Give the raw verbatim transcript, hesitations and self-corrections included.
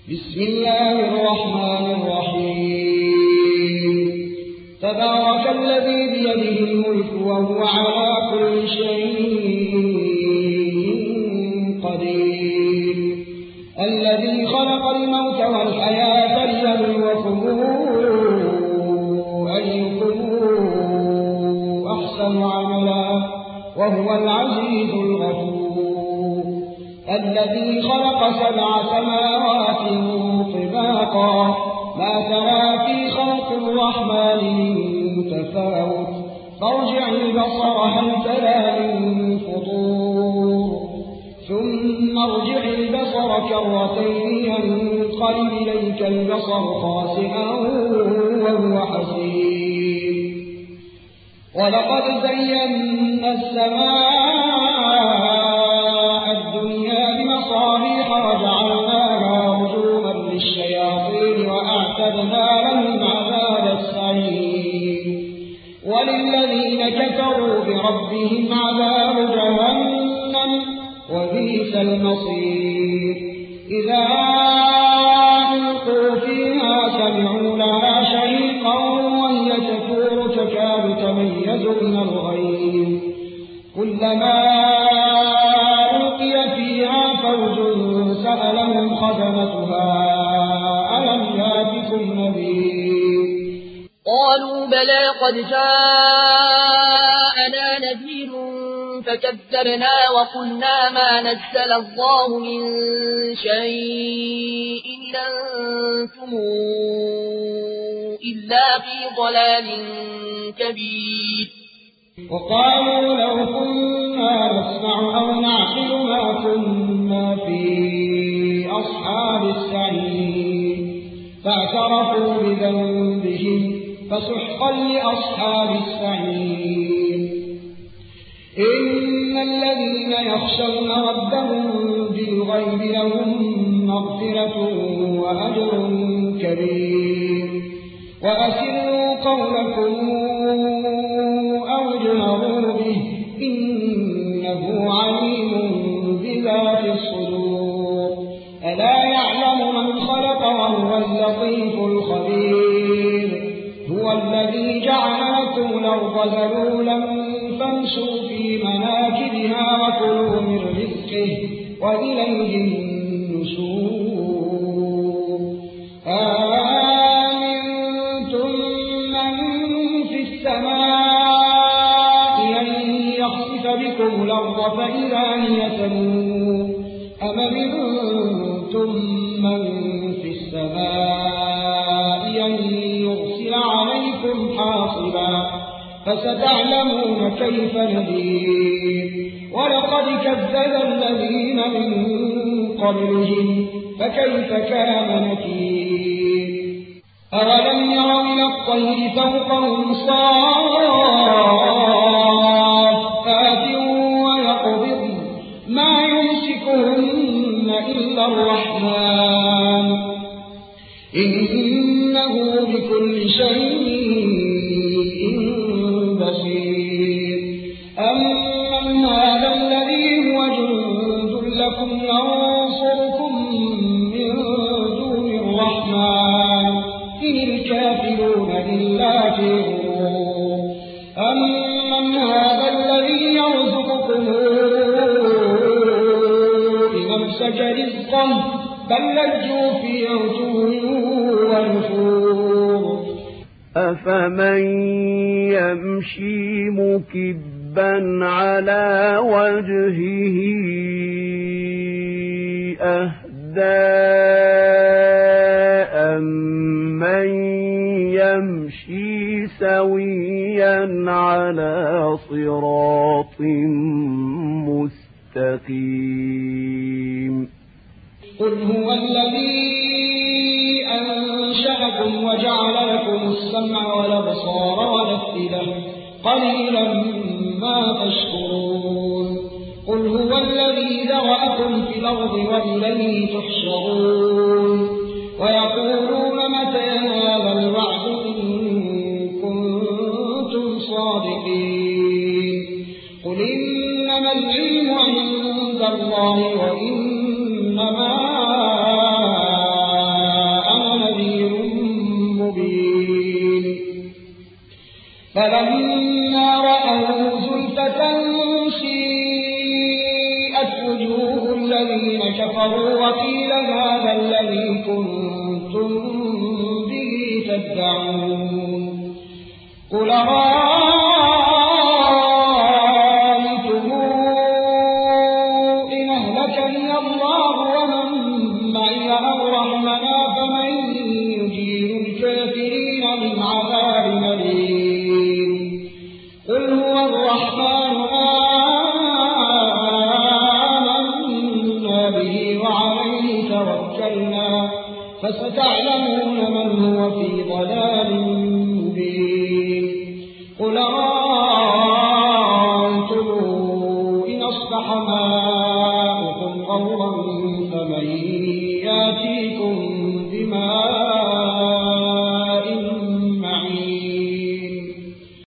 بسم الله الرحمن الرحيم تبارك الذي بيده الملك وهو على كل شيء قدير الذي خلق الموت والحياة ليبلوكم أيكم أحسن عملا وهو العزيز الغفور الذي خلق سبع سماوات طباقا ما ترى في خلق الرحمن من تفاوت فارجع البصر هل ترى من فطور ثم ارجع البصر كرتين ينقلب إليك البصر خاسئا وهو حسير ولقد زينا السماء الدنيا بمصابيح وجعلناها رجوما للشياطين وأعتدنا لهم عذاب السعير وللذين كفروا بربهم عذاب جهنم وبئس المصير إذا ألقوا فيها سمعوا لها شهيقا وهي تفور تكاد تميز من الغيظ كلما ألقي فيها فوج سألهم خزنتها ألم يأتكم نذير قالوا بلى قد جاءنا نذير فكذبنا وقلنا ما نزل الله من شيء إن أنتم إلا في ضلال كبير وقالوا لو كنا نسمع أو نعقل ما كنا في أصحاب السعير فاعترفوا بذنبهم فسحقا لأصحاب السعير إن الذين يخشون ربهم بالغيب لهم مغفرة وأجر كبير وأسروا قولكم أو اجهروا به إنه عليم بذات الصدور ألا يعلم من خلق وهو اللطيف الخبير هو الذي جعل لكم الأرض ذلولا فامشوا في مناكبها وكلوا من رزقه وإليه النشور آمنتم من في السماء أن يخسف بكم الأرض فإذا هي تمور أم أمنتم من في السماء أن يرسل عليكم حاصبا فستعلمون كيف نذير ولقد كذب الذين من قبلهم فكيف كان نكير أولم يروا إلى الطير فوقهم صافات ويقبضن ما يمسكهن إلا الرحمن إنه بكل شيء بصير أمن هذا الذي هو جند لكم ينصركم من دون الرحمن إن الكافرون إلا في غرور أمن هذا الذي يرزقكم إن أمسك رزقه بل لجوا في عتو ونفور أفمن يمشي مكبا على وجهه أهدى أمن يمشي سويا على صراط مستقيم قل هو الذي أنشأكم وجعل لكم السمع والأبصار والأفئدة قليلا ما تشكرون قل هو الذي ذرأكم في الأرض وإليه تحشرون ويقولون متى هذا الوعد إن كنتم صادقين قل إنما العلم عند الله وإنما فلما رأوا زلفة سيئت وجوه الذين كفروا وقيل هذا الذي كنتم به تدعون قل رأيتم إن أهلكني الله ومن معي أو رحمنا فمن يجير الكافرين من عذاب أليم قل هو الرحمن آمنا به وعليه توكلنا فستعلمون من هو في ضلال مبين قل رأيتم إن أصبح ماؤكم غورا فمن يأتيكم